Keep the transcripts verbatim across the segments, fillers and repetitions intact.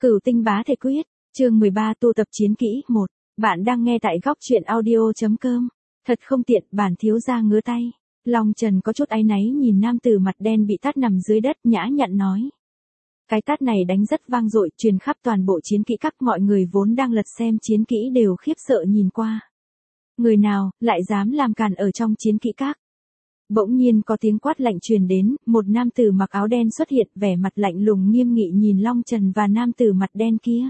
Cửu tinh bá thể quyết, chương mười ba tu tập chiến kỹ một. Bạn đang nghe tại góc truyện audio chấm com. Thật không tiện, bản thiếu gia ngứa tay. Long Trần có chút áy náy nhìn nam tử mặt đen bị tát nằm dưới đất, nhã nhặn nói. Cái tát này đánh rất vang dội, truyền khắp toàn bộ chiến kỹ các, mọi người vốn đang lật xem chiến kỹ đều khiếp sợ nhìn qua. Người nào lại dám làm càn ở trong chiến kỹ các? Bỗng nhiên có tiếng quát lạnh truyền đến, một nam tử mặc áo đen xuất hiện, vẻ mặt lạnh lùng nghiêm nghị nhìn Long Trần và nam tử mặt đen kia.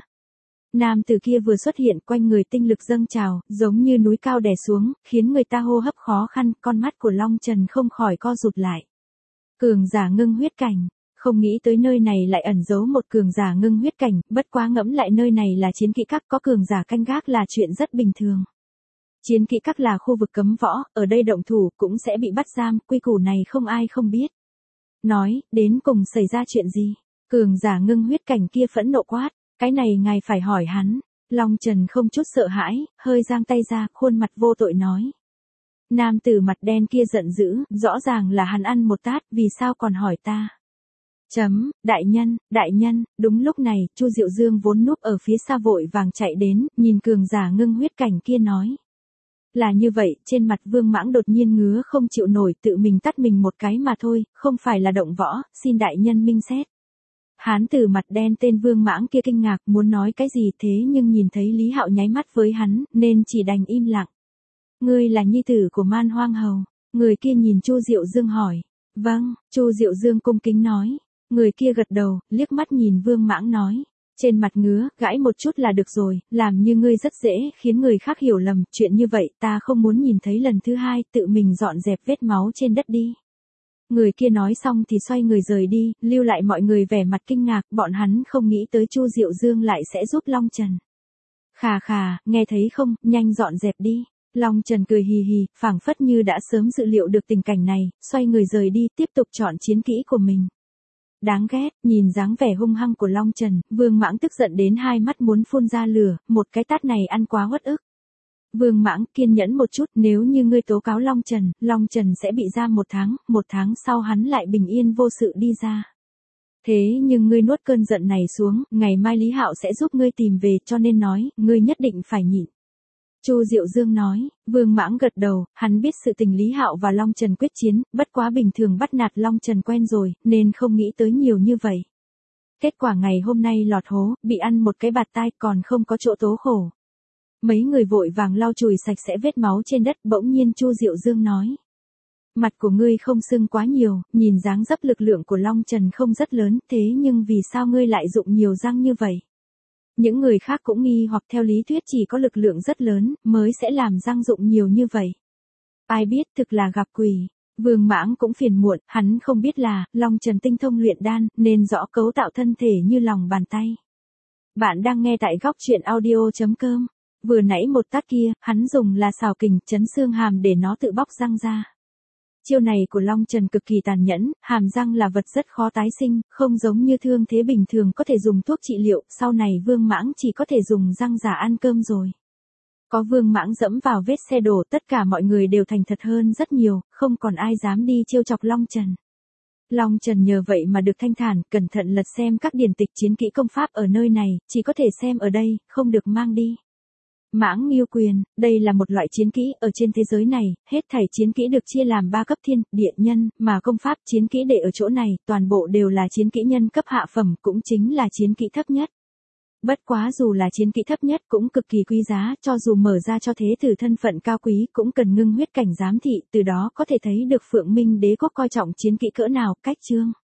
Nam tử kia vừa xuất hiện, quanh người tinh lực dâng trào, giống như núi cao đè xuống, khiến người ta hô hấp khó khăn, con mắt của Long Trần không khỏi co rụt lại. Cường giả ngưng huyết cảnh, không nghĩ tới nơi này lại ẩn giấu một cường giả ngưng huyết cảnh, bất quá ngẫm lại nơi này là chiến kỹ các, có cường giả canh gác là chuyện rất bình thường. Chiến kỹ các là khu vực cấm võ, ở đây động thủ cũng sẽ bị bắt giam, quy củ này không ai không biết. Nói, đến cùng xảy ra chuyện gì? Cường giả ngưng huyết cảnh kia phẫn nộ quát, cái này ngài phải hỏi hắn. Long Trần không chút sợ hãi, hơi giang tay ra, khuôn mặt vô tội nói. Nam tử mặt đen kia giận dữ, rõ ràng là hắn ăn một tát, vì sao còn hỏi ta? Chấm, đại nhân, đại nhân, đúng lúc này, Chu Diệu Dương vốn núp ở phía xa vội vàng chạy đến, nhìn cường giả ngưng huyết cảnh kia nói. Là như vậy, trên mặt Vương Mãng đột nhiên ngứa không chịu nổi, tự mình tắt mình một cái mà thôi, không phải là động võ, xin đại nhân minh xét. Hán tử mặt đen tên Vương Mãng kia kinh ngạc muốn nói cái gì thế nhưng nhìn thấy Lý Hạo nháy mắt với hắn, nên chỉ đành im lặng. Ngươi là nhi tử của Man Hoang Hầu, người kia nhìn Chu Diệu Dương hỏi. Vâng, Chu Diệu Dương cung kính nói. Người kia gật đầu, liếc mắt nhìn Vương Mãng nói. Trên mặt ngứa, gãi một chút là được rồi, làm như ngươi rất dễ, khiến người khác hiểu lầm, chuyện như vậy ta không muốn nhìn thấy lần thứ hai, tự mình dọn dẹp vết máu trên đất đi. Người kia nói xong thì xoay người rời đi, lưu lại mọi người vẻ mặt kinh ngạc, bọn hắn không nghĩ tới Chu Diệu Dương lại sẽ giúp Long Trần. Khà khà, nghe thấy không, nhanh dọn dẹp đi. Long Trần cười hì hì, phảng phất như đã sớm dự liệu được tình cảnh này, xoay người rời đi, tiếp tục chọn chiến kỹ của mình. Đáng ghét, nhìn dáng vẻ hung hăng của Long Trần, Vương Mãng tức giận đến hai mắt muốn phun ra lửa, một cái tát này ăn quá uất ức. Vương Mãng, kiên nhẫn một chút, nếu như ngươi tố cáo Long Trần, Long Trần sẽ bị giam một tháng, một tháng sau hắn lại bình yên vô sự đi ra. Thế nhưng ngươi nuốt cơn giận này xuống, ngày mai Lý Hạo sẽ giúp ngươi tìm về, cho nên nói, ngươi nhất định phải nhịn. Chu Diệu Dương nói. Vương Mãng gật đầu, hắn biết sự tình Lý Hạo và Long Trần quyết chiến, bất quá bình thường bắt nạt Long Trần quen rồi, nên không nghĩ tới nhiều như vậy. Kết quả ngày hôm nay lọt hố, bị ăn một cái bạt tai còn không có chỗ tố khổ. Mấy người vội vàng lau chùi sạch sẽ vết máu trên đất, bỗng nhiên Chu Diệu Dương nói. Mặt của ngươi không sưng quá nhiều, nhìn dáng dấp lực lượng của Long Trần không rất lớn, thế nhưng vì sao ngươi lại dụng nhiều răng như vậy? Những người khác cũng nghi hoặc theo lý thuyết chỉ có lực lượng rất lớn, mới sẽ làm răng dụng nhiều như vậy. Ai biết thực là gặp quỷ. Vương Mãng cũng phiền muộn, hắn không biết là, Long Trần tinh thông luyện đan, nên rõ cấu tạo thân thể như lòng bàn tay. Bạn đang nghe tại góc truyện audio chấm com. Vừa nãy một tát kia, hắn dùng là xào kình, chấn xương hàm để nó tự bóc răng ra. Chiêu này của Long Trần cực kỳ tàn nhẫn, hàm răng là vật rất khó tái sinh, không giống như thương thế bình thường có thể dùng thuốc trị liệu, sau này Vương Mãng chỉ có thể dùng răng giả ăn cơm rồi. Có Vương Mãng dẫm vào vết xe đổ, tất cả mọi người đều thành thật hơn rất nhiều, không còn ai dám đi trêu chọc Long Trần. Long Trần nhờ vậy mà được thanh thản, cẩn thận lật xem các điển tịch chiến kỹ công pháp ở nơi này, chỉ có thể xem ở đây, không được mang đi. Mãng Nghiêu Quyền, đây là một loại chiến kỹ, ở trên thế giới này, hết thảy chiến kỹ được chia làm ba cấp thiên, địa, nhân, mà công pháp chiến kỹ để ở chỗ này, toàn bộ đều là chiến kỹ nhân cấp hạ phẩm, cũng chính là chiến kỹ thấp nhất. Bất quá dù là chiến kỹ thấp nhất cũng cực kỳ quý giá, cho dù mở ra cho thế tử thân phận cao quý cũng cần ngưng huyết cảnh giám thị, từ đó có thể thấy được Phượng Minh Đế quốc coi trọng chiến kỹ cỡ nào, cách chương.